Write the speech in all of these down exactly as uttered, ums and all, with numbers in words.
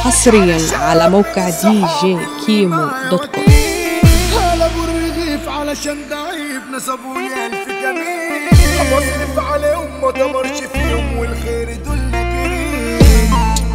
حصريا على موقع دي جي كيمو دوت كوم. على ابو الرغيف علشان ضعيف نصبوني الف جميل، بصرف عليهم ما دمرش فيهم والخير دول كريم.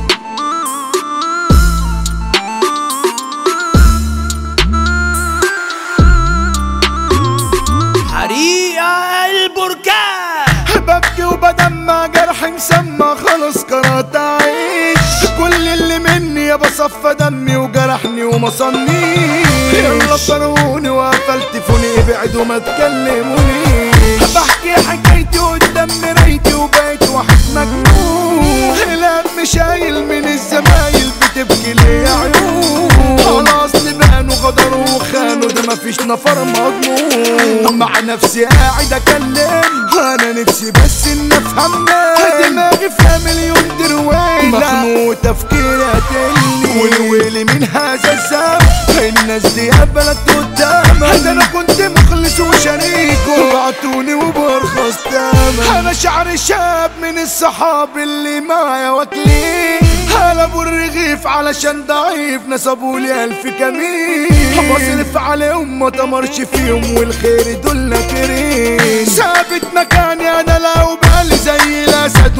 حريقة البركان ببكي وبدمع جرح مسمى خلاص قررت اعيش، كل اللي مني يا بصفى دمي وجرحني وما صنيش. يلا طروني وقفلت تليفوني ابعدوا ما تكلمونيش، بحكي حكايتي قدام مرايتي وبقيت واحد مجنون. الهم شايل من الزمايل بتبكي ليا عيون، خلاص بانوا غدروا وخانوا ده مفيش نفر مضمون. مع نفسي قاعد اكلم انا نفسي بس ان افهمنا، دماغي فيها مليون درويلة مخنوق تفكيري قاتلني والويل من هذا الذنب. الناس دي قبلت قدامها ده انا كنت مخلص وشريك وبعتوني وبرخص تمن. انا شعري شاب من الصحاب اللي معايا واكلين، انا ابو الرغيف علشان ضعيف نصبولي الف كمين، بصرف عليهم ما تمرش فيهم والخير دول كريم. ثابت مكاني انا لو بالي زي الاسد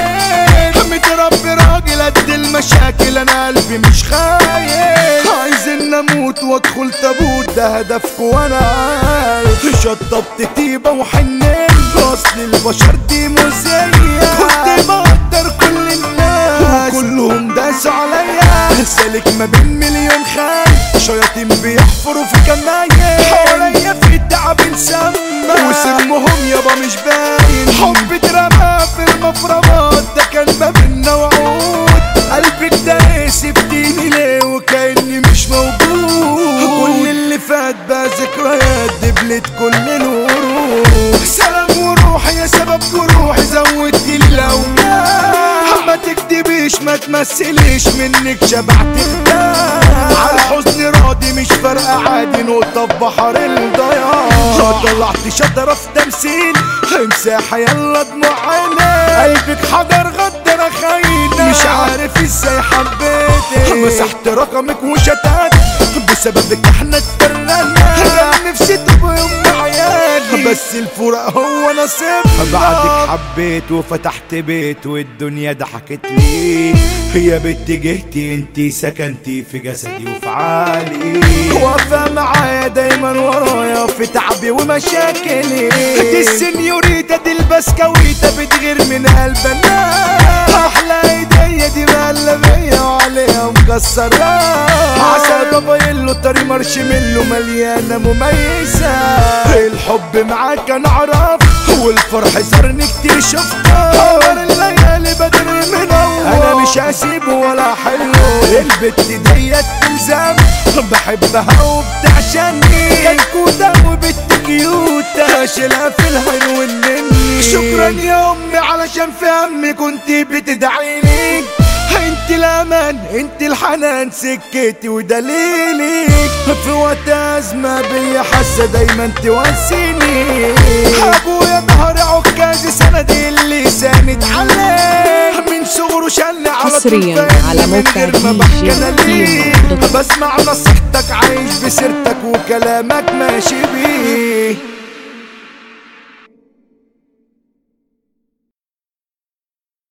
وين، متربي راجل قد المشاكل انا قلبي مش خايف. عايزين نموت وادخل تابوت ده هدفكوا وانا عارف، شطبت طيبه وحنين اصل البشر دي مزيه. كنت بقدر كل الناس وكلهم داسوا عليا، سالك ما بين مليون خان شياطين بيحفروا في كناية حواليا في التعب نسمى وسمهم يابا مش باين. حب اترمى في المفرمات ده كان ما بينا وعود، قلبك ده سبتيني ليه وكأني مش موجود. كل اللي فات بقى ذكريات دبلت كل الورود. سلام وروحي يا سبب جروحي زودتي الاوجاع، ما تكدبيش ما تمثليش منك شبعت خداع. عالحزن راضي مش فارقة عادي نقطة في بحر الضياع. طلعت شطرة في تمثيل امساحة يلا دموع عيني، قلبك حجر غدر خاينة مش عارف ازاي حبيتك. مسحت رقمك وشتات بسببك احنا اتفرقنا، كان نفسي تبقى ام عيالي بس الفراق هو نصيبنا. بعدك حبيت وفتحت بيت والدنيا ضحكت لي، يا بنت جهتي انتي سكنتي في جسدي وفي عالي، واقفة معايا دايما ورايا في تعبي ومشاكلي. دي السنيوريتا دي البسكويتة بتغير من قلبنا، احلى ايديا دي مقلبية وعليها مكسرة عسل بابايلو طري مارشميلو مليانة مميزة. الحب معاك انا اعرف والفرح زرني كتير شفته، قمر الليالي بدر منور انا مش هسيبه ولا حلو. البت ديت تلزم بحبها وبتعشني، كتكوتة وبت كيوتة شيلها في الهن والنني. شكرا يا امي علشان في همي كنت بتدعيني، انت الامان انت الحنان سكتي ودليلي، في وقت ازمه بيا حاسه دايما تواسيني. ابويا ظهري عكازي سندي اللي ساند عليه، من صغره شل على حصريا على موقع دي جي كيمو. بسمع نصيحتك عايش بسيرتك وكلامك ماشي بيه.